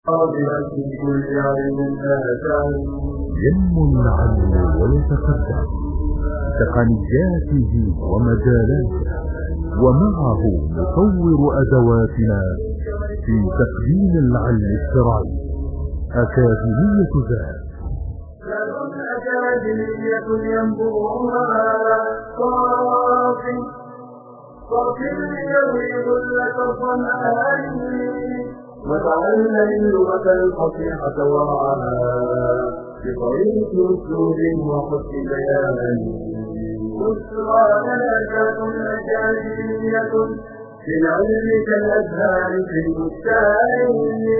ينمو العلم ويتقدم بتقنياته ومجالاته، ومعه نطور أدواتنا في تقديم العلم الشرعي. أكاديمية ذات أكاديمية ينبوها صافي ليروي ظلة الظمآن، وتعلم اللغة الفصيحة وراءها بطريق أسلوب وحسن بيان. بشرى لنا أكاديمية للعلم كالأزهار في البستان.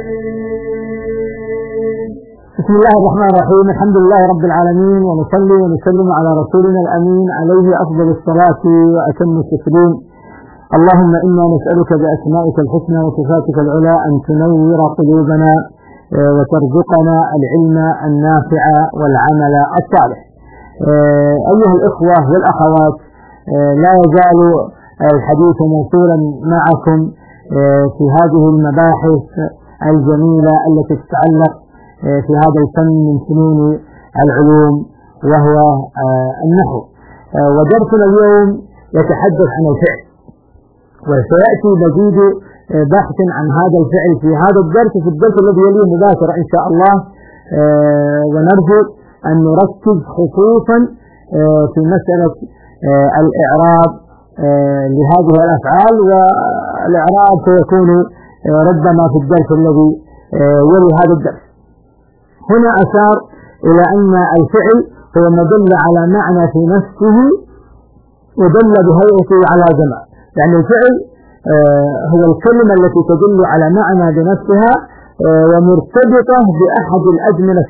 بسم الله الرحمن الرحيم. الحمد لله رب العالمين، ونصلي ونسلم على رسولنا الأمين عليه أفضل الصلاة وأتم التسليم. اللهم إنا نسألك بأسمائك الحسنى وصفاتك العلى أن تنور قلوبنا وترزقنا العلم النافع والعمل الصالح. أيها الإخوة والأخوات، لا يزال الحديث موصولا معكم في هذه المباحث الجميلة التي تتعلق في هذا الفن من فنون العلوم وهو النحو. ودرسنا اليوم يتحدث عن الفعل، وسيأتي مزيد بحث عن هذا الفعل في هذا الدرس، في الدرس الذي يليه مباشرة إن شاء الله. ونرجو أن نركز خصوصا في مسألة الإعراب لهذه الأفعال، والإعراب سيكون ربما في الدرس الذي يلي هذا الدرس. هنا أشار إلى أن الفعل هو ما دل على معنى في نفسه ودل بهيئته على زمان. يعني الفعل هو الكلمة التي تدل على معنى بنفسها ومرتبطة بأحد الأزمنة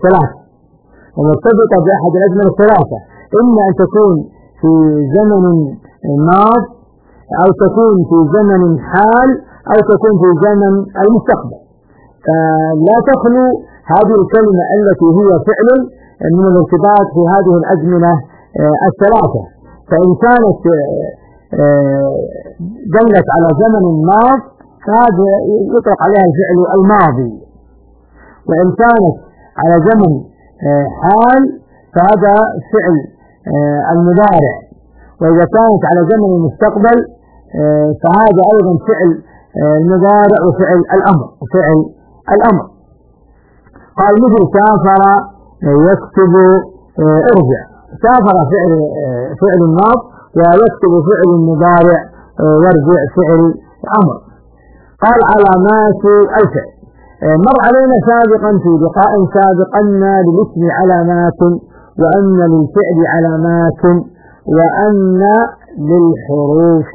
الثلاثة، إما أن تكون في زمن ماض، أو تكون في زمن حال، أو تكون في زمن المستقبل. فلا تخلو هذه الكلمة التي هي فعل من الارتباط في هذه الأزمنة الثلاثة. فإن كانت دلت على زمن ماض فهذا يطلق عليها الفعل الماضي، وإن كانت على زمن حال فهذا فعل المضارع، وإذا كانت على زمن المستقبل فهذا أيضا فعل المضارع وفعل الأمر. قال مثل سافر يكتب ارجع. سافر فعل الماض، ويكتب فعل المضارع، ويرجع فعل أمر. قال علامات الفعل. مر علينا سابقا في لقاء سابق أن للاسم علامات، وأن للفعل علامات، وأن للحروف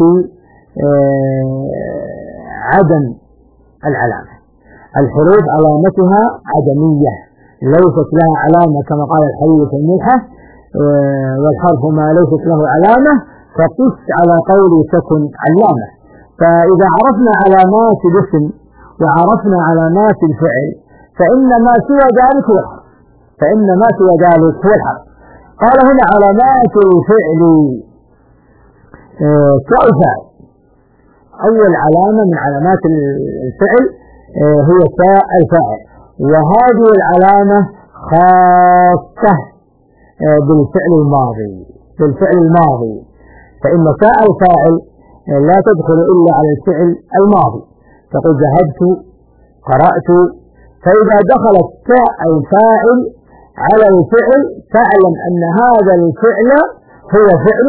عدم العلامة. الحروف علامتها عدمية، ليست لها علامة كما قال الحلي في الملحة: والحرف ما ليست له علامة فقس على قول تكن علامة. فإذا عرفنا علامات الاسم وعرفنا علامات الفعل فإن ما سوى ذلك هو الحرف. قال هنا علامات الفعل كالفعل. أول علامة من علامات الفعل هي تاء الفاعل، وهذه العلامة خاصة بالفعل الماضي، فإن تاء الفاعل لا تدخل إلا على الفعل الماضي. تقول ذهبت، قرأت. فإذا دخلت تاء الفاعل على الفعل فاعلم أن هذا الفعل هو فعل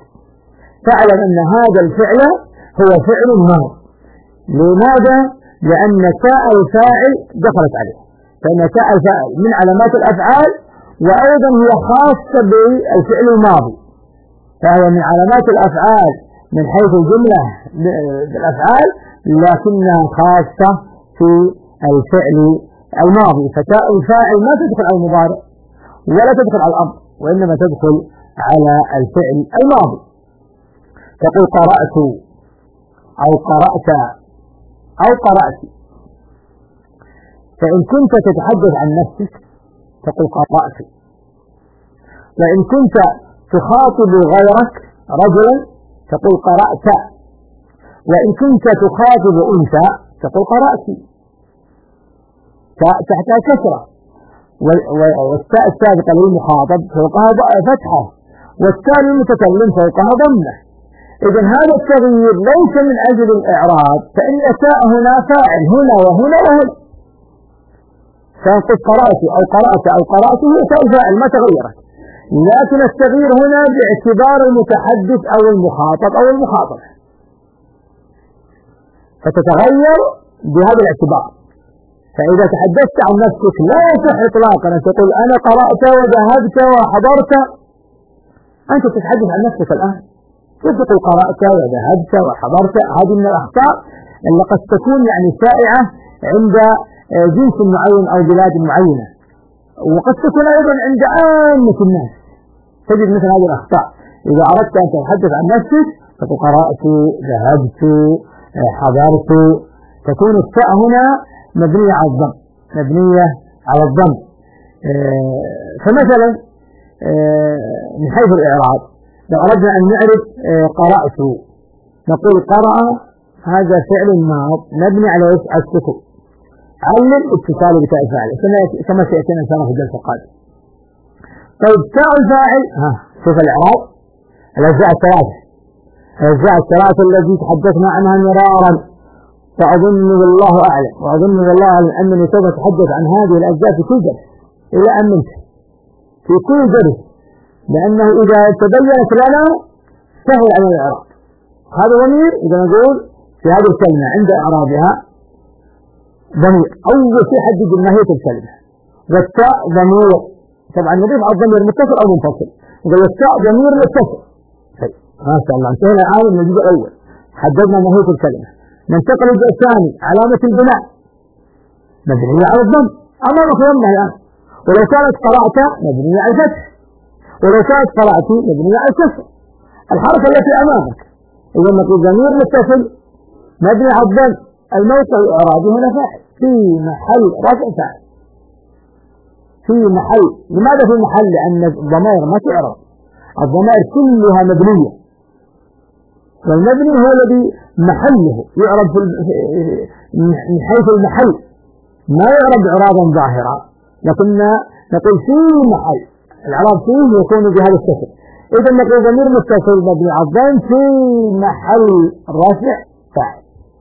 ماضي. لماذا؟ لأن تاء الفاعل دخلت عليه، فإن تاء الفاعل من علامات الأفعال، وأيضا هي خاصة بالفعل الماضي، فهي من علامات الأفعال من حيث الجملة بالأفعال، لكنها خاصة في الفعل الماضي. فتاء الفاعل ما تدخل على المضارع ولا تدخل على الأمر، وإنما تدخل على الفعل الماضي. تقول قرأت أو قرأت أو قرأت. فإن كنت تتحدث عن نفسك تقول قرأت، وإن كنت تخاطب غيرك رجلا تقول قرأت، وإن كنت تخاطب أنثى تقول قرأت. تاء تحتها كسرة، والتاء السابقة للمخاطب فوقها فتحة، والتاء للمتكلم فوقها ضمة. إذا هذا التغيير ليس من أجل الإعراب، فإن تاء هنا فاعل هنا وهنا وهنا، فنقول قرأت أو قرأت أو قرأته تاء فاعل ما تغيرت، لكن التغيير هنا باعتبار المتحدث أو المخاطب أو المخاطبة، فتتغير بهذا الاعتبار. فإذا تحدثت عن نفسك لا يصح إطلاقا أن تقول أنا قرأت وذهبت وحضرت، أنت تتحدث عن نفسك الآن، تقول قرأت وذهبت وحضرت. هذه من الأخطاء اللي قد تكون يعني شائعة عند جنس معين أو بلاد معينة، وقد تكون أيضا عند عامة الناس، تجد مثل هذه الأخطاء. إذا أردت أن تتحدث عن نفسك تقول قرأت ذهبت حضرت، تكون التاء هنا مبنية على الضم، مبنية على الضم. فمثلا من حيث الإعراب لو أردنا أن نعرف قرأت، نقول قرأ هذا فعل ماض مبني على السكون، علم اتصاله بتاء الفاعل كما سيأتينا إن شاء الله في الدرس القادم. طيب تاء الفاعل، شوف الإعراب الأجزاء الثلاثة التي تحدثنا عنها مرارا، فأظن والله أعلم أنني سوف أتحدث عن هذه الأجزاء في كل درس إلى أن ننتهي، في كل درس، لأنه إذا تبينت لنا سهل على الإعراب. هذا ضمير إذا نقول في هذه الكلمة عند إعرابها ضمير، أول شيء حدد ماهية الكلمة. والتاء ضمير، طبعا نضيف على الضمير متصل أو منفصل، إذا التاء ضمير متصل. ما شاء الله انتهينا الآن من الجزء الأول، حددنا ماهية الكلمة. ننتقل للجزء الثاني، علامة البناء مبنية على الضم أمامك ضمها الآن، ولو كانت قرأت مبنية على الفتح، ولو كانت قرأت مبنية على الكسر. الحركة التي أمامك إذا نقول ضمير متصل مبني على الضم، الموقع الإعرابي هنا فاعل في محل رفع فاعل، في محل. لماذا في محل؟ لأن الضمائر ما تعرف، الضمائر كلها مبنية، والمبني هو الذي محله يعرب من حيث المحل، ما يعرب إعرابا ظاهرا، لكن نقول في محل الإعراب فيه يكون بهذا الشكل. إذا نقول ضمير متصل مبني على الضم في محل رفع فاعل.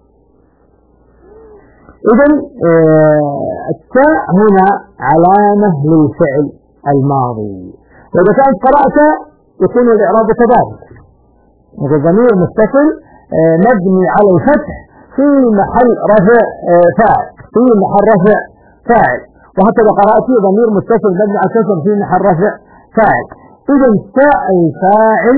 إذا التاء هنا علامة للفعل الماضي، وإذا كانت قرأت يكون الإعراب كذلك، ضمير متصل مبني على الفتح في محل رفع فاعل، في محل رفع فاعل. وهكذا قرأت ضمير متصل مبني على الكسر في محل رفع فاعل. إذا تاء الفاعل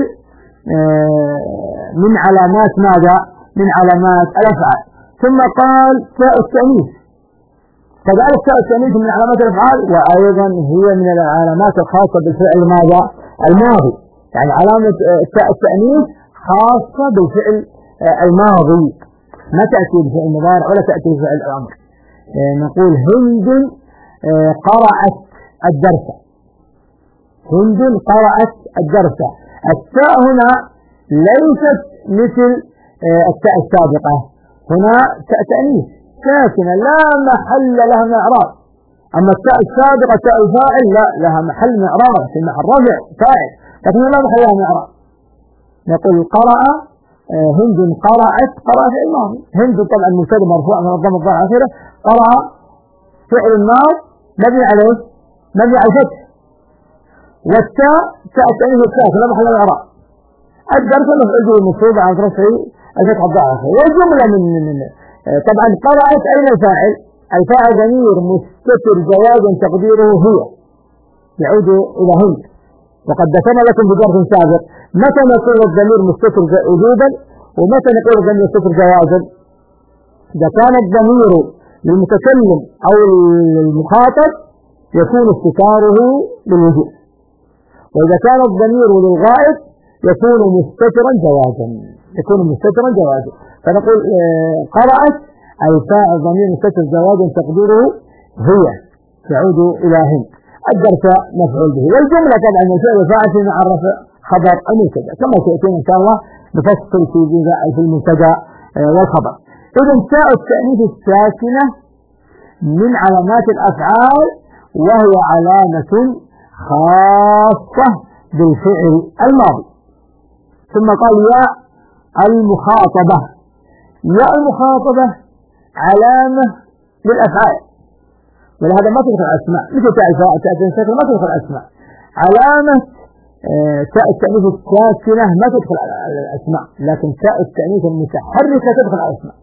من علامات ماذا؟ من علامات الأفعال. ثم قال تاء التأنيث، كذلك تاء التأنيث من علامات الأفعال، وأيضا هي من العلامات الخاصة بالفعل ماذا؟ الماضي. يعني علامة تاء التأنيث خاصة بالفعل الماضي، ما تأتي بفعل المضارع ولا تأتي بفعل الأمر. نقول هند قرأت الدرس، هند قرأت الدرس. التاء هنا ليست مثل التاء السابقة، هنا تاء تأنيث ساكنة لا محل لها من إعراب، أما التاء السابقة تاء الفاعل لا لها محل من إعراب في محل رفع فاعل، لكن لا محل لها من إعراب. نقول قرأ هند قرأت، قرأ فعل الماضي، هند طبعا مبتدأ مرفوع من الضم الظاهر آخره، قرأ فعل الماضي مبني عليه مبني على الفتح، والتاء تاء التأنيث الساكنة لا محل لها من إعراب. الدرس مفعول به منصوب عن رفعه الفتح الظاهر، والجملة من طبعا قرأت أين الفاعل؟ الفاعل ضمير مستتر جوازا تقديره هي، يعود إلى هند. وقد ذكرنا لكم بدرس سابق متى نقول الضمير مستتر وجودا ومتى نقول الضمير مستتر جوازا. إذا كان الضمير للمتكلم أو المخاطب يكون استتاره للوجود، وإذا كان الضمير للغائب يكون مستترا جوازا، يكون مستترا جوازا. فنقول قرأت الفاعل ضمير مستتر جوازا تقديره هي، يعود إلى هند. الدرس مفعول به، والجملة طبعا الفعل فاعل في محل رفع خبر المبتدأ، كما سيأتينا إن شاء الله نفصل في المبتدأ والخبر. إذا تاء التأنيث الساكنة من علامات الأفعال، وهي علامة خاصة بالفعل الماضي. ثم قال ياء المخاطبة. ياء المخاطبة علامة للأفعال، ولهذا ما تدخل الأسماء، مثل تاء الفاعل تاء الساكنة ما تدخل الأسماء. علامة تاء التأنيث الساكنة ما تدخل على الأسماء، لكن تاء التأنيث المتحركة تدخل على الأسماء.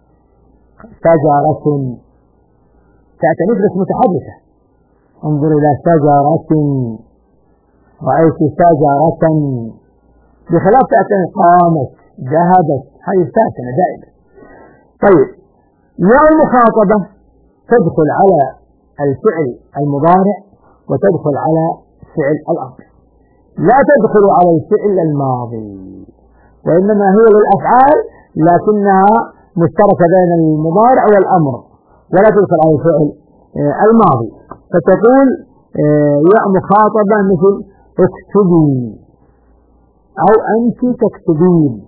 شجرة، تاء التأنيث بس متحركة، انظر إلى شجرة، رأيت شجرة، بخلاف تاء التأنيث قامت، ذهبت، هذه ساكنة دائما. طيب ياء المخاطبة تدخل على الفعل المضارع وتدخل على فعل الأمر، لا تدخل على الفعل الماضي، وإنما هي للأفعال لكنها مشتركة بين المضارع والأمر، ولا تدخل على الفعل الماضي. فتقول ياء مخاطبة مثل اكتبي أو أنت تكتبين.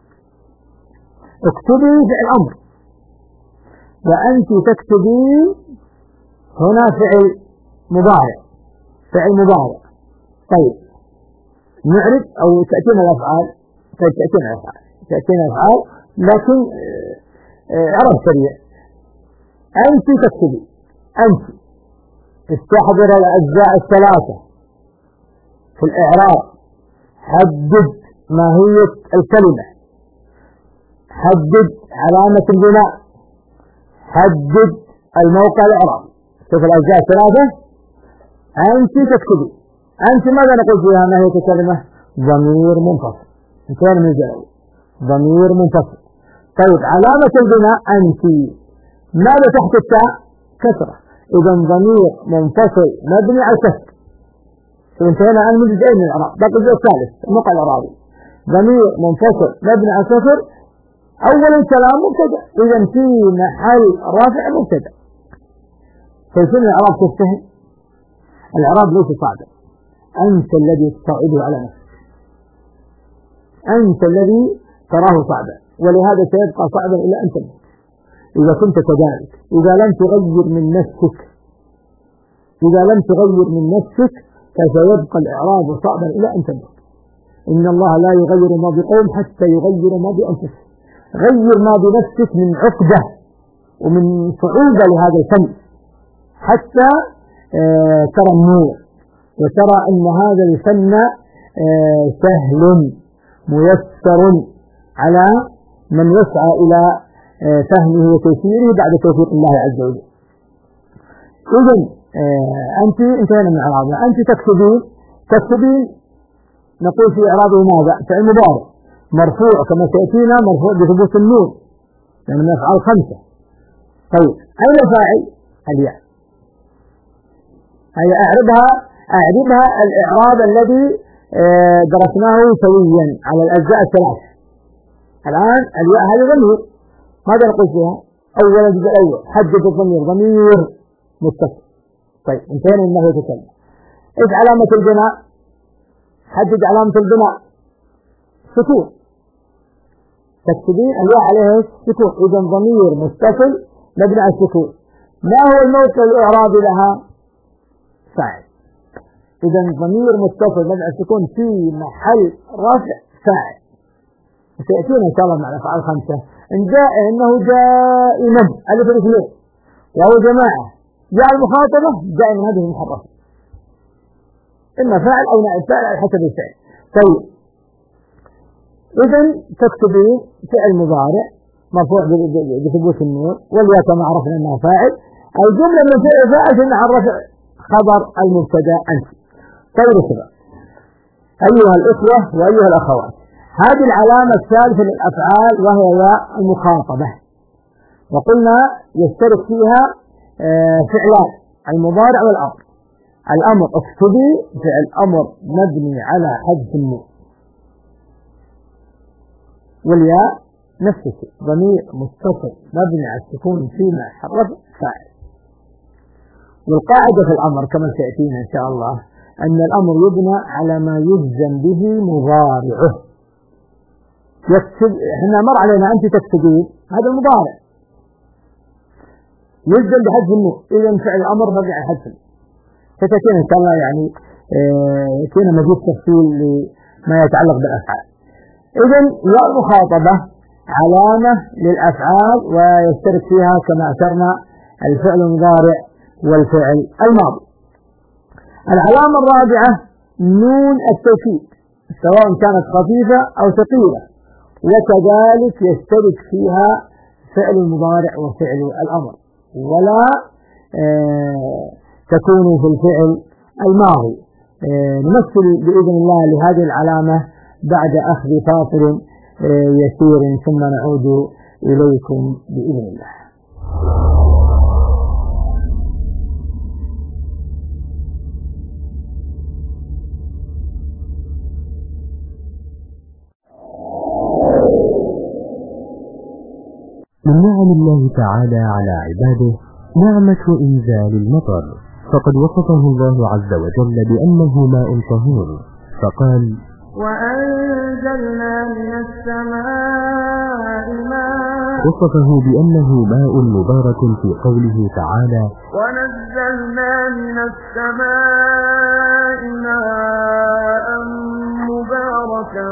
اكتبي فعل أمر، وأنت تكتبين هنا فعل مضارع، فعل مضارع. طيب نعرف أو تأتينا الأفعال، تأتينا الأفعال لكن عرب سريع. أنت تكتبي، أنت استحضر الأجزاء الثلاثة في الإعراب. حدد ماهية الكلمة، حدد علامة البناء، حدد الموقع الإعرابي. شوف الأجزاء الثلاثة. أنت تكتبي، أنت ماذا نقول فيها ماهية الكلمة؟ ضمير منفصل، انتهينا من الجواب، ضمير منفصل. طيب علامة البناء أنت، ماذا تحت التاء؟ كسرة، إذا ضمير منفصل مبني على الكسر. انتهينا عن جزئين من الإعراب، باقي الجزء الثالث الموقع الإعرابي. ضمير منفصل مبني على الكسر، أول الكلام مبتدأ، إذا في محل رافع مبتدأ. كيفية الإعراب تستهل؟ الإعراب ليس صعبا، أنت الذي تصعده على نفسك، أنت الذي تراه صعبا، ولهذا سيبقى صعبا إلى أن تموت إذا كنت كذلك. إذا لم تغير من نفسك، إذا لم تغير من نفسك فسيبقى الإعراب صعبا إلى أن تموت. إن الله لا يغير ما بقوم حتى يغير ما بأنفسهم. غير ما بنفسك من عقدة ومن صعوبة لهذا الفن حتى ترى النور، وترى أن هذا الفن سهل ميسر على من يسعى إلى فهمه وتيسيره بعد توفيق الله عز وجل. إذن أنت انتهينا من إعرابها. أنت تكتبين، تكتبين نقول في إعرابه ماذا؟ فعل مضارع مرفوع كما سيأتينا، مرفوع بثبوت النون لأن من أفعال خمسة. طيب أين فاعل؟ الياء. هي أعربها الإعراب الذي درسناه سويا على الأجزاء الثلاث. الآن الياء هذه ضمير، ماذا نقول فيها؟ أولا الجزء الأول حدد الضمير، ضمير متصل. طيب انتهينا من ناحية الكلمة. إيش علامة البناء؟ حدد علامة البناء، سكون. تكتبين الياء عليها سكون، إذا ضمير متصل مبني على السكون. ما هو الموقع الإعرابي لها؟ فاعل. إذا ضمير متصل مبني على السكون في محل رفع فاعل. سيأتينا إن شاء الله مع الأفعال خمسة. إنه دائما ألف الاثنين وهو جماعة جاء المخاطبة دائما هذه المحرفة، إما فاعل أو نائب فاعل على حسب الفعل. طيب إذا تكتبين فعل مضارع مرفوع بثبوت النون، والياء كما عرفنا أنها فاعل. الجملة من فعل فاعل في محل رفع خبر المبتدا أنت. طيب الشباب أيها الإخوة وأيها الأخوات، هذه العلامة الثالثة للأفعال وهي ياء المخاطبة، وقلنا يشترك فيها فعلان المضارع والأمر. الأمر اكتبي فعل أمر مبني على حذف النون، والياء نفس الشيء ضمير متصل مبني على السكون فيما حرف فاعل. والقاعدة في الأمر كما سيأتينا إن شاء الله أن الأمر يبنى على ما يجزم به مضارعه. يكتب، احنا مر علينا أنت تكتبين هذا المضارع، يلزم بحذف النون. إذا فعل الأمر مبني على حذف النون. فكثير إن شاء الله يعني كنا مزيد تفصيل لما يتعلق بالأفعال. إذا ياء المخاطبة علامة للأفعال ويشترك فيها كما أشرنا الفعل المضارع والفعل الماضي. العلامة الرابعة نون التوكيد سواء كانت خفيفة أو ثقيلة، وكذلك يشترك فيها فعل المضارع وفعل الأمر، ولا تكون في الفعل الماضي. نمثل بإذن الله لهذه العلامة بعد أخذ فاصل يسير ثم نعود إليكم بإذن الله. من نعم الله تعالى على عباده نعمة إنزال المطر، فقد وصفه الله عز وجل بأنه ماء طهور، فقال: وأنزلنا من السماء ماء. وصفه بأنه ماء مبارك في قوله تعالى: ونزلنا من السماء ماء مباركا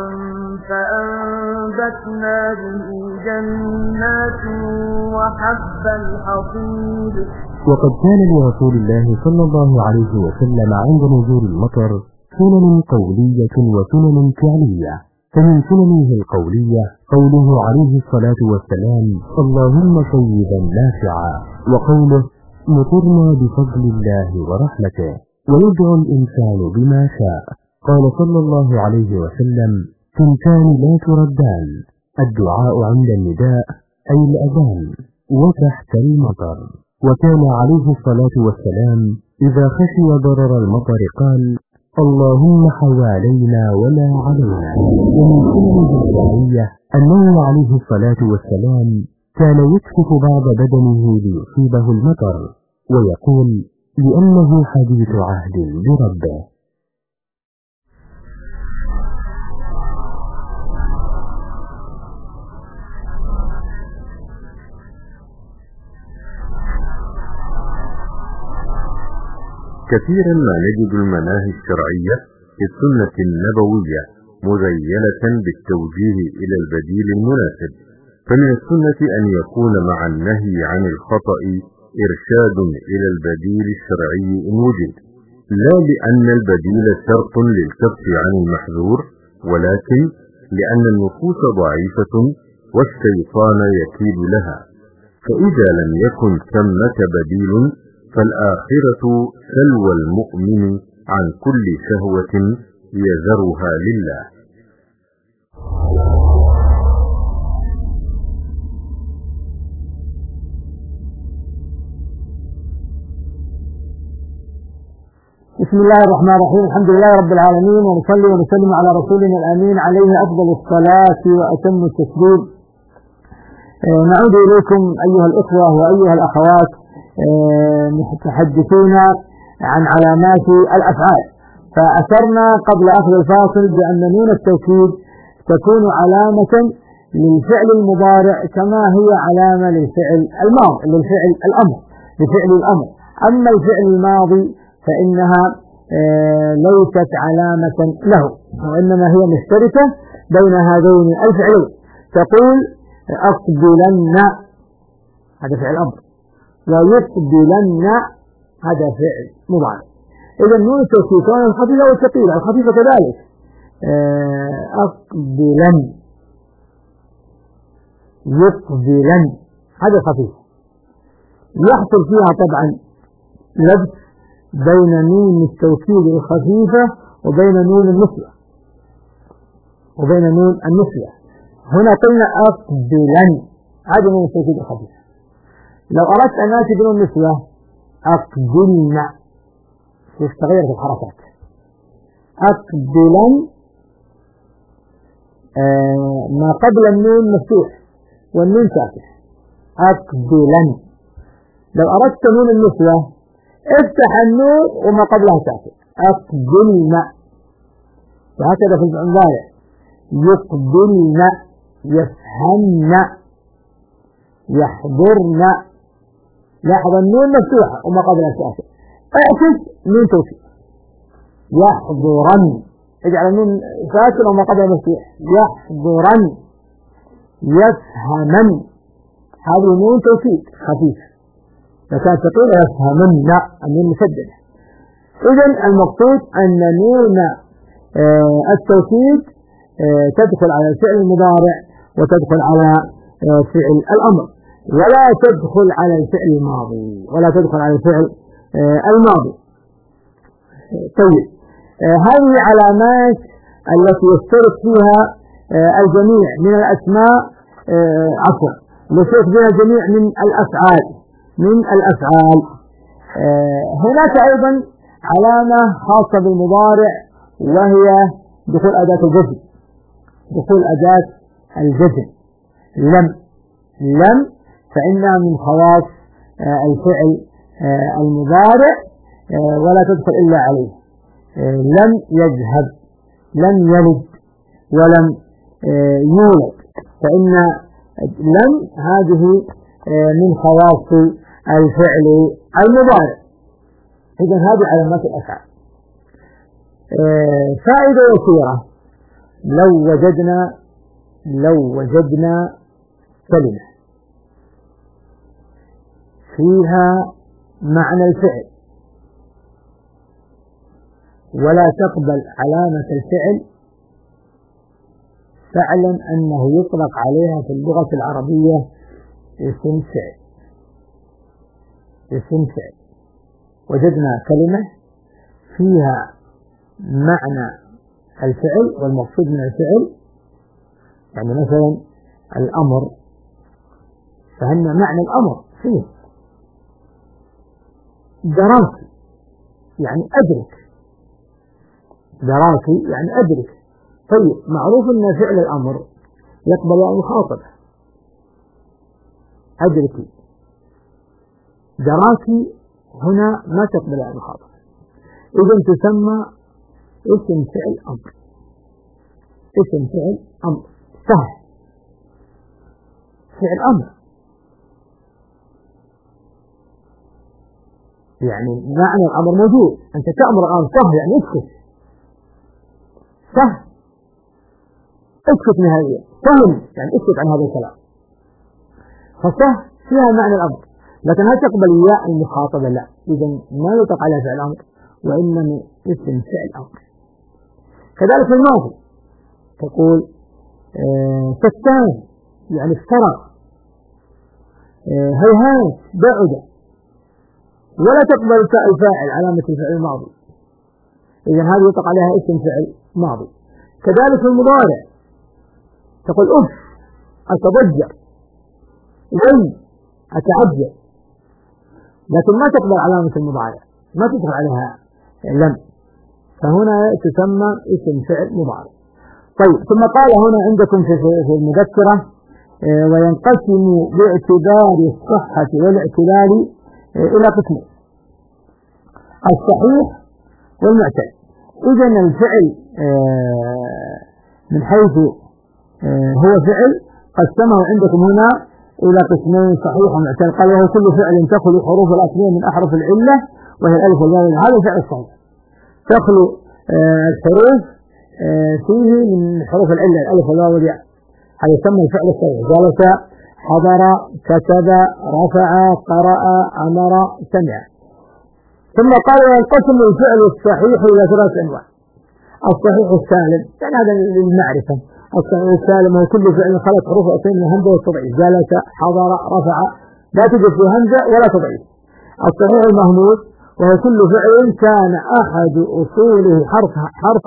فأنبتنا به جنات وحب الحصيد. وقد كان لرسول الله صلى الله عليه وسلم عند نزول المطر سنن قولية وسنن فعلية. فمن سننه القولية قوله عليه الصلاة والسلام: اللهم صيبا نافعا، وقوله: مطرنا بفضل الله ورحمته. ويدعو الإنسان بما شاء. قال صلى الله عليه وسلم: ثنتان لا تردان، الدعاء عند النداء أي الأذان وتحت المطر. وكان عليه الصلاة والسلام إذا خشي ضرر المطر قال: اللهم حوالينا ولا علينا. ومن سننه الشرعية أنه عليه الصلاة والسلام كان يكشف بعض بدنه ليصيبه المطر، ويقول: لأنه حديث عهد بربه. كثيرا ما نجد المناهي الشرعية في السنة النبوية مزينة بالتوجيه إلى البديل المناسب. فمن السنة أن يكون مع النهي عن الخطأ إرشاد إلى البديل الشرعي إن وجد، لا لأن البديل شرط للكف عن المحذور، ولكن لأن النفوس ضعيفة والشيطان يكيد لها، فإذا لم يكن ثمة بديل فالآخرة سلوى المؤمن عن كل شهوة يذرها لله. بسم الله الرحمن الرحيم. الحمد لله رب العالمين، ونصلي ونسلم على رسولنا الأمين عليه أفضل الصلاة وأتم التسليم. نعود إليكم أيها الإخوة وأيها الأخوات متحدثون عن علامات الأفعال. فأشرنا قبل أخذ الفاصل بأن نون التوكيد تكون علامة للفعل المضارع كما هي علامة للفعل الماضي لفعل الأمر. أما الفعل الماضي فإنها ليست علامة له، وإنما هي مشتركة بين هذين الفعلين. تقول: أقبلن، هذا فعل أمر، ويقبلن هذا فعل مضارع. إذا نون التوكيد كان الخفيفة والثقيلة، الخفيفة كذلك أقبلن، يقبلن هذا خفيف. يحصل فيها طبعا لبس بين نون التوكيد الخفيفة وبين نون النسية. هنا قلنا أقبلن، هذا نون التوكيد الخفيفة. لو أردت أن آتي بنون النسية أقبلن، تغيرت الحركات. أقبلن ما قبل النون مفتوح والنون ساكن. أقبلن. لو أردت نون النسية افتح النون وما قبلها ساكن، أقبلن. وهكذا في المضارع: يقبلن، يفهمن، يحضرن، لاحظ النون مفتوحة وما قبلها ساكن. اعكس نون توكيد يحضرن، اجعل النون ساكن وما قبلها مفتوح. يحضرن يفهمن، هذه نون توكيد خفيف، فكان تقول يفهمن النون مشددة. إذن المقصود أن نون التوكيد تدخل على الفعل المضارع وتدخل على فعل الأمر، ولا تدخل على الفعل الماضي، ولا تدخل على الفعل الماضي. طيب، هذه علامات التي يشترك فيها الجميع من الأسماء، عفوا يشترك فيها الجميع من الأفعال. هناك أيضا علامة خاصة بالمضارع، وهي دخول أداة الجزم. دخول أداة الجزم لم فإنها من خواص الفعل المضارع ولا تدخل إلا عليه. لم يذهب، لم يلد، ولم يولد، فإن لم هذه من خواص الفعل المضارع. إذن هذه علامات الأفعال. فائدة يسيرة، لو وجدنا كلمة فيها معنى الفعل ولا تقبل علامة الفعل، فاعلم أنه يطلق عليها في اللغة العربية اسم فعل. وجدنا كلمة فيها معنى الفعل، والمقصود من الفعل يعني مثلا الأمر، فهن معنى الأمر فيه. دراسي يعني أدرك. طيب، معروف أن فعل الأمر يقبل المخاطبة، أدركي. دراسي هنا ما تقبل المخاطبة، إذن تسمى اسم فعل أمر. سهل، فعل أمر يعني معنى الأمر موجود، أنت تأمر الآن سهل يعني اسكت نهائيا، فهم يعني اسكت عن هذا الكلام. فسهل فيها معنى الأمر، لكن هل تقبل ياء المخاطبة؟ لا. إذن ما يطلق على فعل أمر، وإنما اسم فعل أمر. كذلك في الماضي تقول فتان يعني افترق، هيهات بعد، ولا تقبل الفاعل علامة الفعل الماضي، إذا هذه يطلق عليها اسم فعل ماضي. كذلك في المضارع تقول أتضجر، أتعجب، لكن ما تقبل علامة المضارع، ما تدخل عليها لم، فهنا تسمى اسم فعل مضارع. طيب، ثم قال هنا عندكم في المذكرة وينقسم باعتبار الصحة والاعتلال إلى قسمين: الصحيح والمعتل. إذن الفعل من حيث هو فعل قسمه عندكم هنا إلى قسمين: صحيح ومعتل. قال وهو كل فعل تخلو حروف الأصلية من أحرف العلة وهي الألف والواو، هذا فعل صحيح. تخلو الحروف فيه من حروف العلة الألف والواو والياء، هذا يسمى الفعل الصحيح: جلس، حضر، كتب، رفع، قرأ، أمر، سمع. ثم قال وينقسم الفعل الصحيح إلى ثلاث أنواع: الصحيح السالم، يعني هذا للمعرفة. الصحيح السالم هو كل فعل خلت حروف أصلية من همزة والتضعيف: جلس، حضر، رفع، لا توجد فيه همزة ولا تضعيف. الصحيح المهموس وهو كل فعل كان أحد أصوله حرف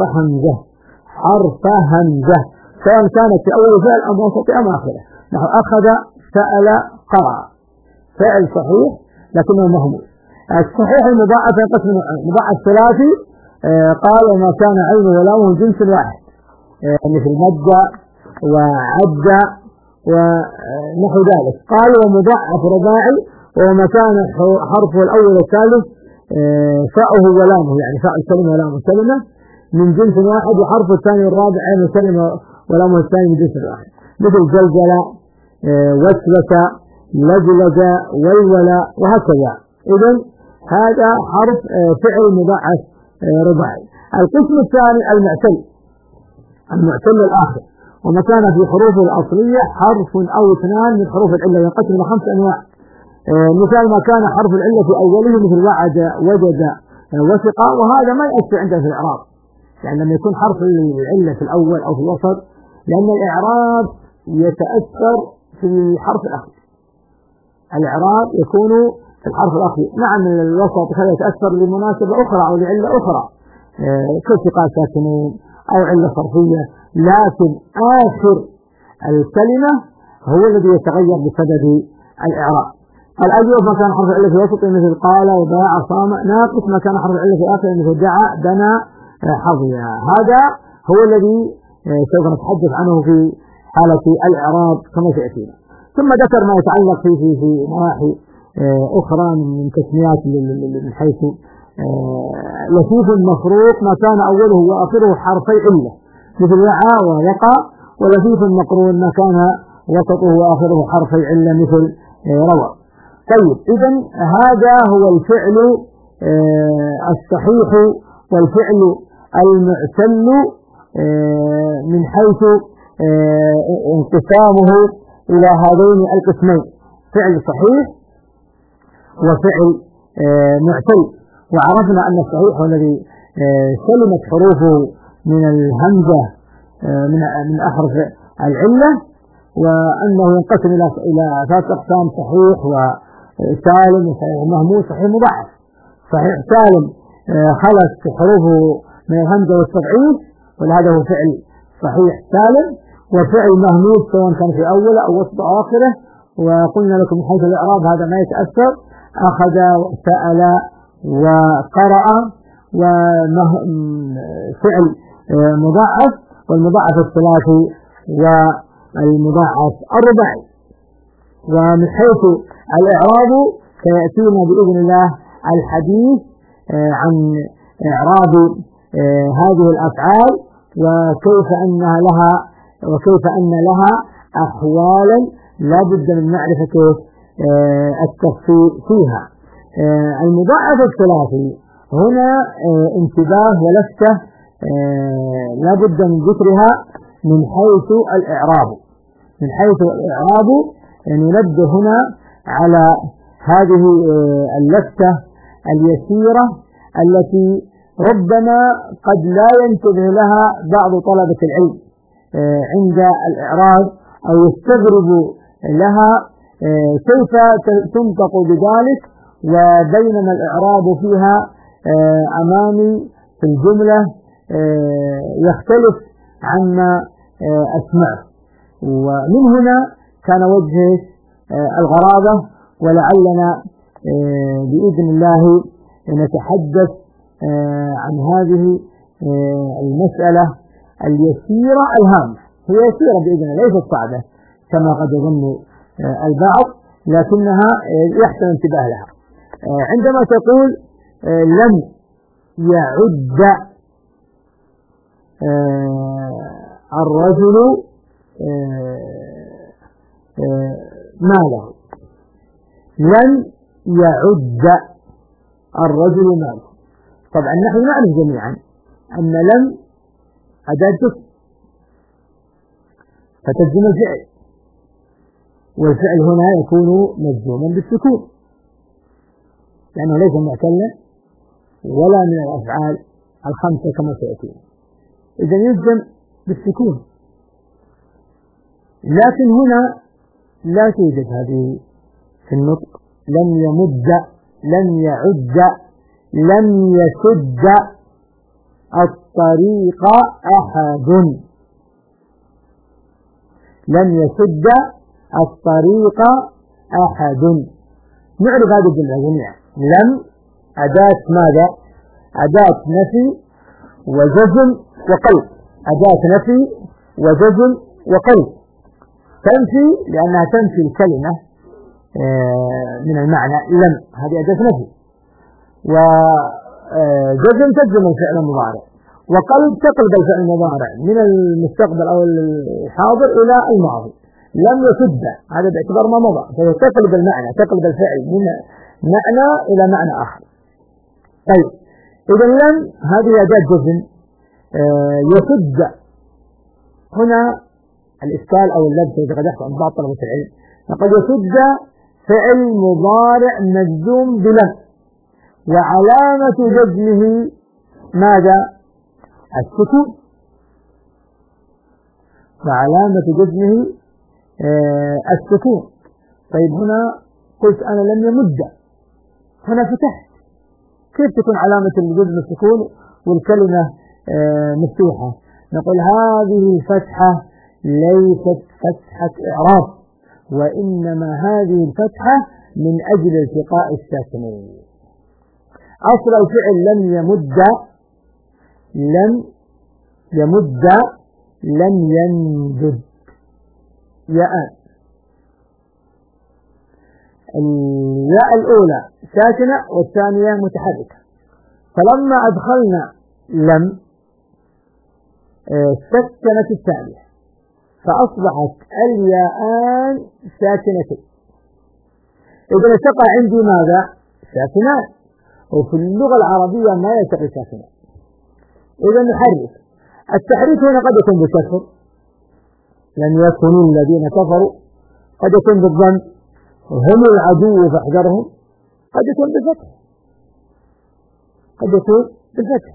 همزة، سواء كانت في أول فعل أم وسط أم آخره. نحو أخذ، سأل، قرأ، فعل صحيح لكنه مهموس. الصحيح المضاعف ينقسم نوعين: مضاعف ثلاثي قال وما كان عينه ولامه جنس واحد، مثل مد وعد ونحو ذلك. قال ومضاعف رباعي وما كان حرفه الأول والثالث فاؤه ولامه، يعني فاء الكلمة ولامه الكلمة من جنس واحد، وحرف الثاني والرابع عين الكلمة ولامه الثاني من جنس واحد، مثل زلزل، وسوس، لجلج ولول وهكذا. إذن هذا حرف فعل مضاعف رباعي. القسم الثاني المعتل الآخر، وما كان في حروفه الأصلية حرف أو اثنان من حروف العلة، ينقسم إلى 5 أنواع. مثال ما كان حرف العلة في أوله مثل وعد وجد وثق، وهذا ما يؤثر عندنا في الإعراب، يعني لما يكون حرف العلة في الأول أو في الوسط، لأن الإعراب يتأثر في الحرف الأخير. الإعراب يكون في الحرف الأخير. نعم الوسط هذا يتأثر لمناسبة أخرى أو لعلة أخرى كالتقاء ساكنين أو علة صرفية، لكن آخر الكلمة هو الذي يتغير بسبب الإعراب. الأجوف ما كان حرف العلة في وسط مثل قال وباع صام، ناقص ما كان حرف العلة في آخر مثل دعا بنى حظيا. هذا هو الذي سوف نتحدث عنه في حالة الإعراب كما سيأتينا. ثم ذكر ما يتعلق في نواحي أخرى من تسميات من حيث لفيف مفروق ما كان أوله وآخره حرفي علة مثل وعى ووقى، ولفيف مقرون ما كان وسطه وآخره حرفي علة مثل روى. طيب، إذن هذا هو الفعل الصحيح والفعل المعتل من حيث انقسامه إلى هذين القسمين، فعل صحيح وفعل معتل. وعرفنا أن الصحيح هو الذي سلمت حروفه من الهمزة من أحرف العلة، وأنه ينقسم إلى 3 أقسام: صحيح وسالم وصحيح مهموس صحيح مضاعف. صحيح سالم خلص حروفه من الهمزة والتضعيف، ولهذا هو فعل صحيح سالم. وفعل مهموس سواء كان في أوله أو وسط أو آخره، وقلنا لكم من حيث الإعراب هذا ما يتأثر: أخذ وسأل وقرأ. وفعل مضاعف، والمضاعف الثلاثي والمضاعف الرباعي. ومن حيث الإعراب سيأتينا بإذن الله الحديث عن إعراب هذه الأفعال، وكيف أن لها أحوالا لا بد من معرفة التفصيل فيها. المضاعف الثلاثي هنا انتباه ولفتة لا بد من ذكرها من حيث الإعراب. ننبه هنا على هذه اللفتة اليسيرة التي ربما قد لا ينتبه لها بعض طلبة العلم عند الإعراب، أو يستغرب لها كيف تنطق بذلك، وبينما الإعراب فيها أمامي في الجملة يختلف عما أسمعه. ومن هنا كان وجه الغرابة، ولعلنا بإذن الله نتحدث عن هذه المسألة اليسيرة الهامة. هي يسيرة بإذن الله، ليست صعبة كما قد يظن البعض، لكنها يحسن انتباه لها. عندما تقول لم يعد الرجل ماله، لن يعد الرجل ماله. طبعا نحن نعرف جميعا أن لم أداة جسم فتجزم الفعل، والفعل هنا يكون مجزوما بالسكون لأنه ليس معتلا ولا من الأفعال الخمسة كما سيأتي، إذا يجزم بالسكون. لكن هنا لا توجد هذه في النطق: لم يمد، لم يعد، لم يسد الطريق أحد. لم يسد الطريق أحد. نعرف هذه الجملة جميعا. لم أداة ماذا؟ أداة نفي وجزم وقلب. أداة نفي وجزم وقلب. تنفي لأنها تنفي الكلمة من المعنى. لم هذه أداة نفي، وجزم تجزم الفعل المضارع، وقلب تقلب الفعل المضارع من المستقبل أو الحاضر إلى الماضي. لم يسد، هذا باعتبار ما مضى، فهي تقلب المعنى، تقلب الفعل من معنى إلى معنى آخر. طيب إذا لم هذه أداة جزم. يسد هنا الإشكال أو اللبس إذا قد يحصل عند بعض طلبة العلم، فقد يسد فعل مضارع مجزوم بلم، وعلامة جزمه ماذا؟ السكون، وعلامة جزمه السكون. طيب هنا قلت أنا لم يمد، هنا فتحت، كيف تكون علامة الجزم السكون والكلمة مفتوحة؟ نقول هذه الفتحة ليست فتحة إعراب، وإنما هذه الفتحة من أجل التقاء الساكنين. أصل الفعل لم يمد، لم يمد، لم ينجد، ياء. الياء الأولى ساكنة والثانية متحركة، فلما أدخلنا لم سكنت الثانية فأصبحت الياءان ساكنتين. إذا التقى عندي ماذا؟ ساكنان، وفي اللغة العربية ما يلتقي ساكنان. إذا نحرك. التحريك هنا قد يكون بالكسر، لم يكونوا الذين كفروا، قد يكون بالضم، هم العدو فاحذرهم، قد يكون بالفتح، قد يكون بالفتح.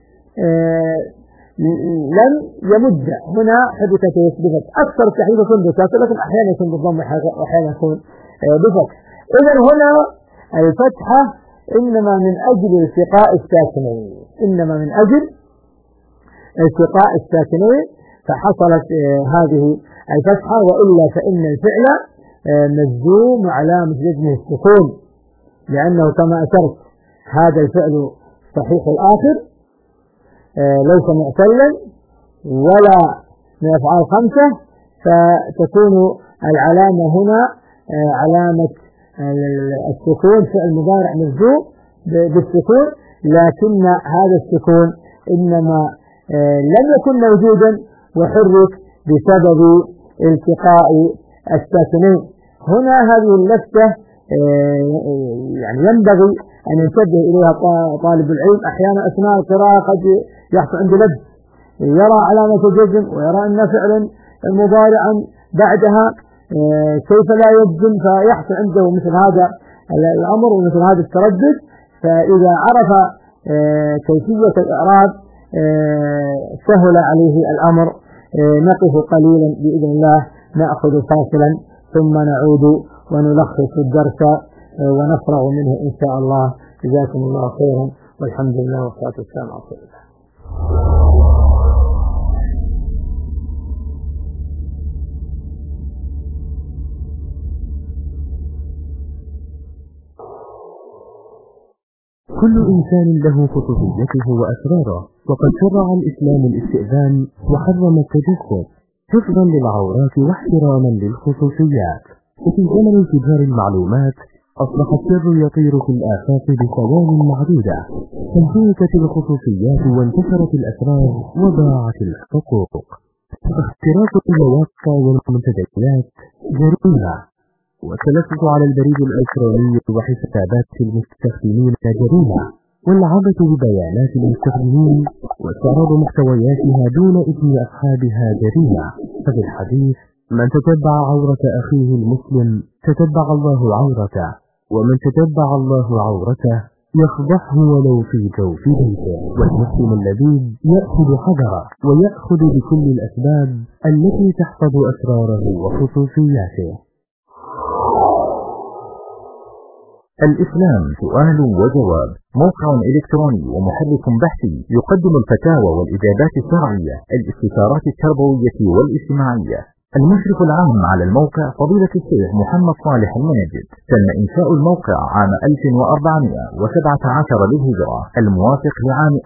لم يمد هنا حدثت بفتح، أكثر التحريك يكون بالكسر، لكن أحيانا يكون بالضم وأحيانا يكون بفتح. إذا هنا الفتحة إنما من أجل التقاء الساكنين، إنما من أجل التقاء الساكنين فحصلت هذه الفتحة، وإلا فإن الفعل مجزوم وعلامة جزمه السكون، لأنه كما أشرت هذا الفعل صحيح الآخر، ليس معتلا ولا من أفعال خمسة، فتكون العلامة هنا علامة السكون، فعل مضارع مجزوم بالسكون، لكن هذا السكون إنما لم يكن موجودا وحرك بسبب التقاء الساكنين. هنا هذه اللفتة يعني ينبغي أن ينتبه إليها طالب العلم. أحيانا أثناء القراءة قد يحصل عنده لبس، يرى علامة الجزم ويرى أن فعلا مضارعا بعدها كيف لا يجزم، فيحصل عنده مثل هذا الأمر ومثل هذا التردد. فإذا عرف كيفية الإعراب سهل عليه الأمر. نقف قليلا بإذن الله، نأخذ فاصلا ثم نعود ونلخص الدرس ونفرغ منه إن شاء الله. جزاكم الله خيرا، والحمد لله والصلاة والسلام على رسول الله. كل إنسان له خصوصيته وأسراره، وقد شرع الإسلام الاستئذان وحرم التجسس حفظا للعورات واحتراما للخصوصيات. وفي زمن انفجار المعلومات أصبح السر يطير في الآفاق بثوان معدودة، فانتهكت الخصوصيات وانتشرت الأسرار وضاعت الحقوق. اختراق المواقع والمنتديات جريمة، والتلفظ على البريد الإلكتروني وحسابات المستخدمين جريمة، والعبث ببيانات المستخدمين واستعراض محتوياتها دون إذن أصحابها جريمة. ففي الحديث: من تتبع عورة أخيه المسلم تتبع الله عورته، ومن تتبع الله عورته يفضحه ولو في جوف بيته. والمسلم اللبيب يأخذ حذره ويأخذ بكل الأسباب التي تحفظ أسراره وخصوصياته. الإسلام سؤال وجواب، موقع إلكتروني ومحرك بحثي يقدم الفتاوى والإجابات الشرعية، الاستشارات التربوية والاجتماعية. المشرف العام على الموقع فضيلة الشيخ محمد صالح المنجد. تم إنشاء الموقع عام 1417 للهجرة، الموافق لعام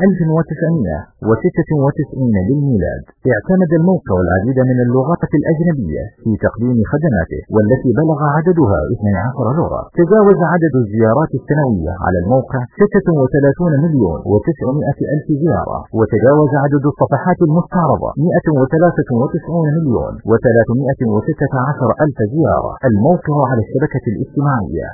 1996 للميلاد. اعتمد الموقع العديد من اللغات الأجنبية في تقديم خدماته، والتي بلغ عددها 12 لغة. تجاوز عدد الزيارات السنوية على الموقع 36,900,000 زيارة، وتجاوز عدد الصفحات المستعرضة 193,300,000 316,000 زيارة. الموقع على الشبكة الاجتماعية.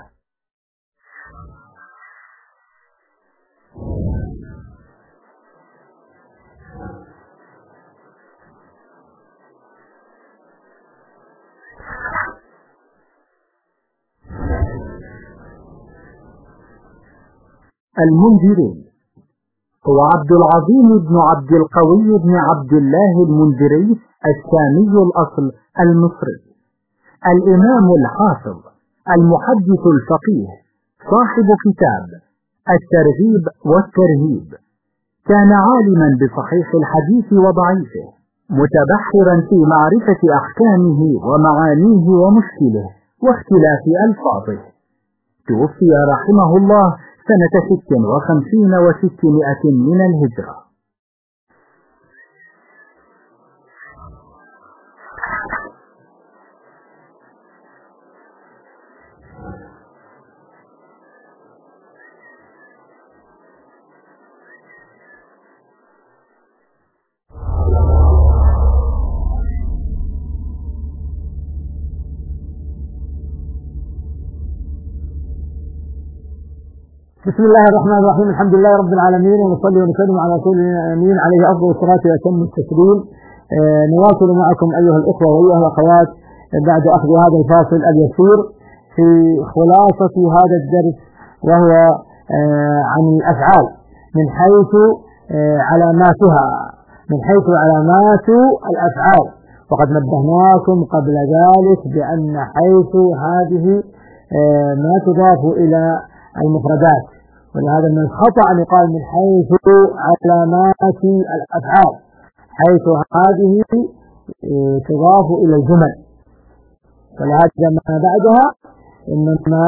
المنذرين هو عبد العظيم بن عبد القوي بن عبد الله المنذري الشامي الأصل المصري، الإمام الحافظ المحدث الفقيه صاحب كتاب الترغيب والترهيب. كان عالما بصحيح الحديث وضعيفه، متبحرا في معرفة أحكامه ومعانيه ومشكله واختلاف ألفاظه. توفي رحمه الله سنة 56 و600 من الهجرة. بسم الله الرحمن الرحيم. الحمد لله رب العالمين، ونصلي ونسلم على رسولنا الأمين عليه أفضل الصلاة وأتم التسليم. نواصل معكم أيها الإخوة وأيها الأخوات بعد أخذ هذا الفاصل اليسير في خلاصة هذا الدرس، وهو عن الأفعال من حيث علاماتها، من حيث علامات الأفعال. وقد نبهناكم قبل ذلك بأن حيث هذه ما تضاف إلى المفردات، ولهذا من الخطأ أن يقال من حيث علامات الأفعال، حيث هذه تضاف إلى الجمل، ولهذا ما بعدها إنما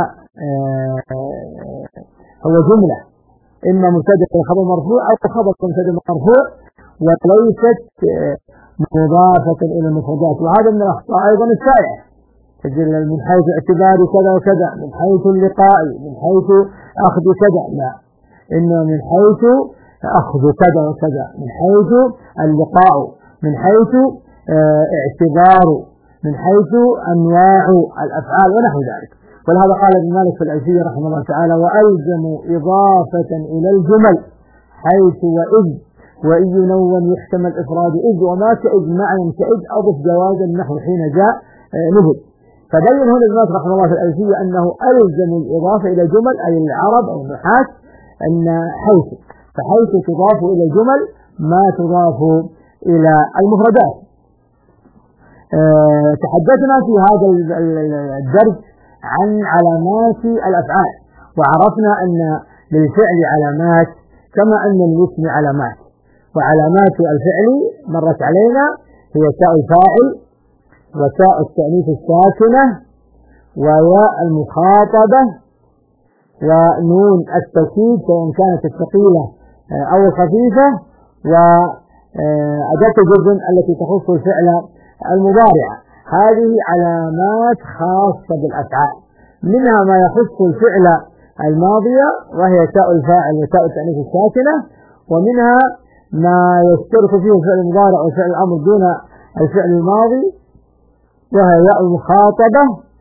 هو جملة، إما مبتدأ خبر مرفوع أو خبر مبتدأ مرفوع، وليست مضافة إلى المفردات. وهذا من الأخطاء أيضا الشائعة، من حيث اعتبار كذا وكذا، من حيث اللقاء، من حيث أخذ كذا، لا، إنه من حيث أخذ كذا وكذا، من حيث اللقاء، من حيث اعتبار، من حيث أنواع الأفعال ونحو ذلك. ولهذا قال ابن مالك في الألفية رحمه الله تعالى: وألزموا إضافة إلى الجمل حيث وإذ وإن ينون يحتمل إفراد إذ وما كإذ معنى كإذ أضف جوازا نحو حين جاء نبذ. فبين هنا ابن مالك رحمه الله في الألفية أنه ألزم الإضافة إلى جمل، أي العرب أو النحاة، أن فحيث تضاف إلى الجمل ما تضاف إلى المفردات. تحدثنا في هذا الدرس عن علامات الأفعال، وعرفنا أن للفعل علامات كما أن للاسم علامات. وعلامات الفعل مرت علينا هي تاء الفاعل، وتاء التأنيث الساكنة، وياء المخاطبة، ونون التوكيد سواء كانت الثقيلة أو الخفيفة، وأداة الجزم التي تخص الفعل المضارع. هذه علامات خاصة بالأفعال، منها ما يخص الفعل الماضية وهي تاء الفاعل وتاء التأنيث الساكنة، ومنها ما يشترك فيه الفعل المضارع وفعل الأمر دون الفعل الماضي وهي ياء المخاطبة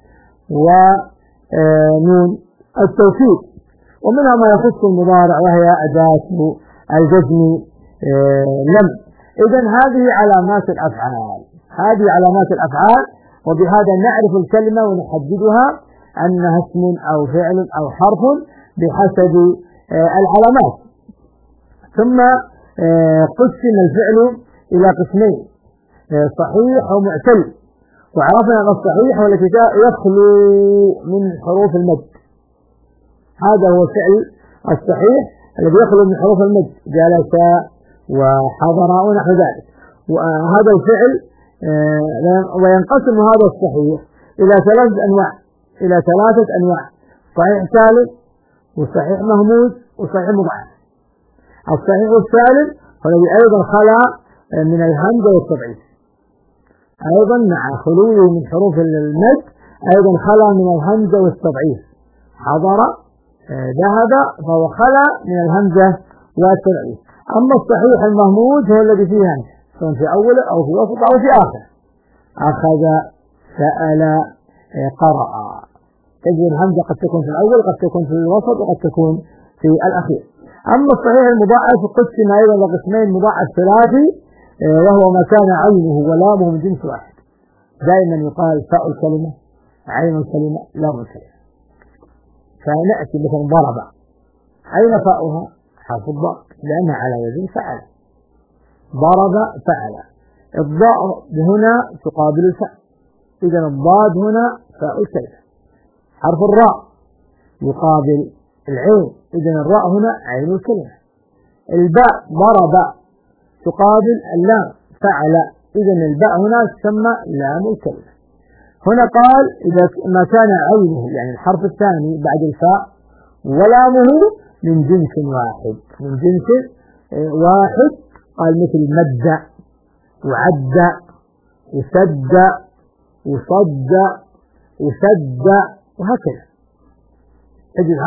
ونون التوكيد، ومنها ما يخص المضارع وهي أداة الجزم لم. إذن هذه علامات الأفعال، هذه علامات الأفعال، وبهذا نعرف الكلمة ونحددها أنها اسم أو فعل أو حرف بحسب العلامات. ثم قسم الفعل إلى قسمين: صحيح ومعتل. وعرفنا أن الصحيح هو الذي يخلو من حروف المد، هذا هو الفعل الصحيح الذي يخلو من حروف المد، جلس وحضر ونحو ذلك. وهذا الفعل وينقسم هذا الصحيح إلى ثلاثة أنواع: صحيح سالم، وصحيح مهموز، وصحيح مضاعف. الصحيح السالم هو الذي أيضا خلا من الهمزة والتضعيف، أيضا مع خلوه من حروف المد أيضا خلا من الهمزة والتضعيف. حضر، ذهب، فهو خلا من الهمزة والتضعيف. أما الصحيح المهموز هو الذي فيه همزة، سواء في أوله أو في وسط أو في آخر، أخذ، سأل، قرأ. تجد الهمزة قد تكون في الأول، قد تكون في الوسط، وقد تكون في الأخير. أما الصحيح المضاعف قسم أيضا لقسمين: مضاعف ثلاثي وهو ما كان عينه ولامه من جنس واحد. دائما يقال فاء الكلمة، عين الكلمة، لام الكلمة. فنأتي مثلا ضرب، أين فاؤها؟ حرف الضاد لأنها على وزن فعل. ضرب فعل. الضاء هنا تقابل الفاء، إذا الضاد هنا فاء الكلمة. حرف الراء يقابل العين، إذا الراء هنا عين الكلمة. الباء ضرب تقابل اللام فعل، إذا الباء هنا تسمى لام الكلمة. هنا قال إذا ما كان عينه يعني الحرف الثاني بعد الفاء ولامه من جنس واحد، من جنس واحد، قال مثل مد وعد وسد وصد وسد وهكذا. تجد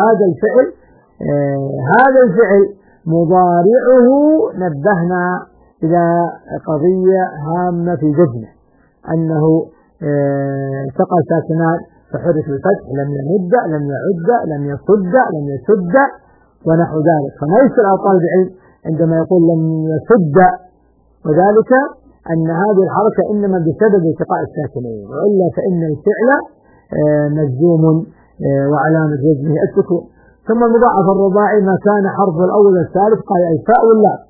هذا الفعل مضارعه نبهنا إلى قضية هامة في ذهنه، أنه التقى ساكنان فحرف الفتح، لم يمد، لم يعد، لم يصد، لم يسد ونحو ذلك. فما يسأل طالب العلم عندما يقول لم يسد، وذلك أن هذه الحركة إنما بسبب التقاء الساكنين، وإلا فإن الفعل مجزوم وعلامة جزمه السكون. ثم المضاعف الرباعي ما كان حرف الأول والثالث قال الفاء واللام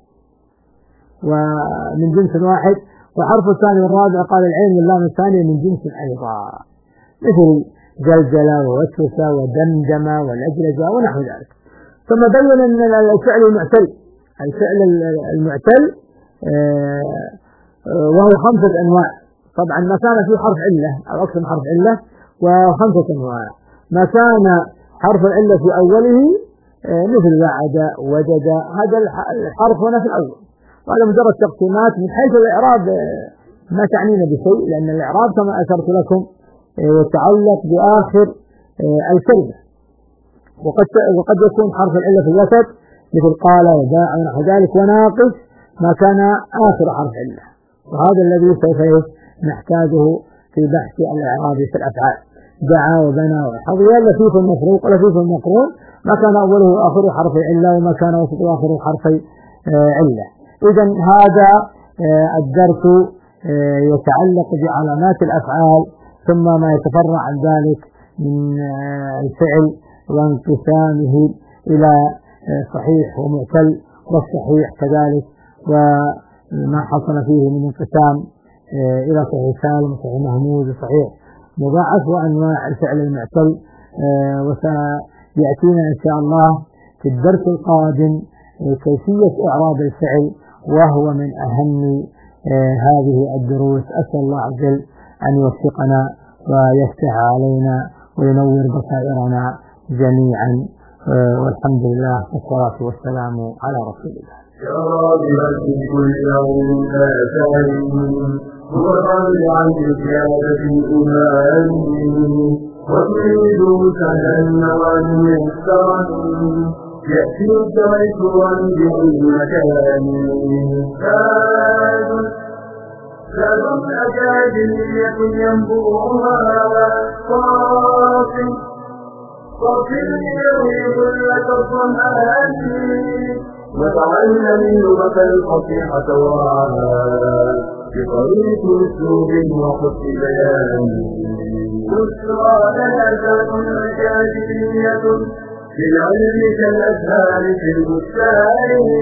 ومن جنس واحد، وحرف الثاني والرابع قال العين واللام الثانية من جنس أيضا، مثل زلزلة ووسوسة ودمدم ولجلجة ونحو ذلك. ثم بين أن الفعل المعتل، الفعل المعتل وهو 5 أنواع. طبعا ما كان فيه حرف علة أو أكثر من حرف علة و5 أنواع. ما كان حرف العلة في أوله مثل وعد وجد، هذا الحرف هنا في الأول، وهذا مجرد تقسيمات من حيث الإعراب ما تعنينا بشيء، لأن الإعراب كما أشرت لكم يتعلق بآخر الكلمة، وقد يكون حرف العلة في الوسط مثل قال وباع ونحو ذلك، وناقص ما كان آخر حرف علة، وهذا الذي سوف نحتاجه في بحث الإعراب في الأفعال. دعا وبنى وحظي، لفيف المفروق ولفيف المقرون، ما كان أوله وآخره حرف علة، وما كان وسط وآخره حرف علة. إذا هذا الدرس يتعلق بعلامات الأفعال، ثم ما يتفرع عن ذلك من الفعل وانقسامه إلى صحيح ومعتل، والصحيح كذلك، وما حصل فيه من انقسام إلى صحيح سالم وصحيح مهموز وصحيح مضاعف، وأنواع الفعل المعتل. وسيأتينا إن شاء الله في الدرس القادم كيفية إعراب الفعل، وهو من أهم هذه الدروس. أسأل الله عز وجل أن يوفقنا ويفتح علينا وينور بصائرنا جميعا، والحمد لله والصلاة والسلام على رسول الله. يا راغبا في كل يوم لا تعلم متطلعا بزيادة الإيمان، وتريد تهنوا ميسرا يأتي ذكرا بالمكان. زاد أكاديمية ينبوعها صافي يروي ظلة الظمآن، وتعلم لغة الفصيحة وراها بطريق أسلوب وحسن بيان. بشرى لنا ذات أكاديمية للعلم كالأزهار في البستان.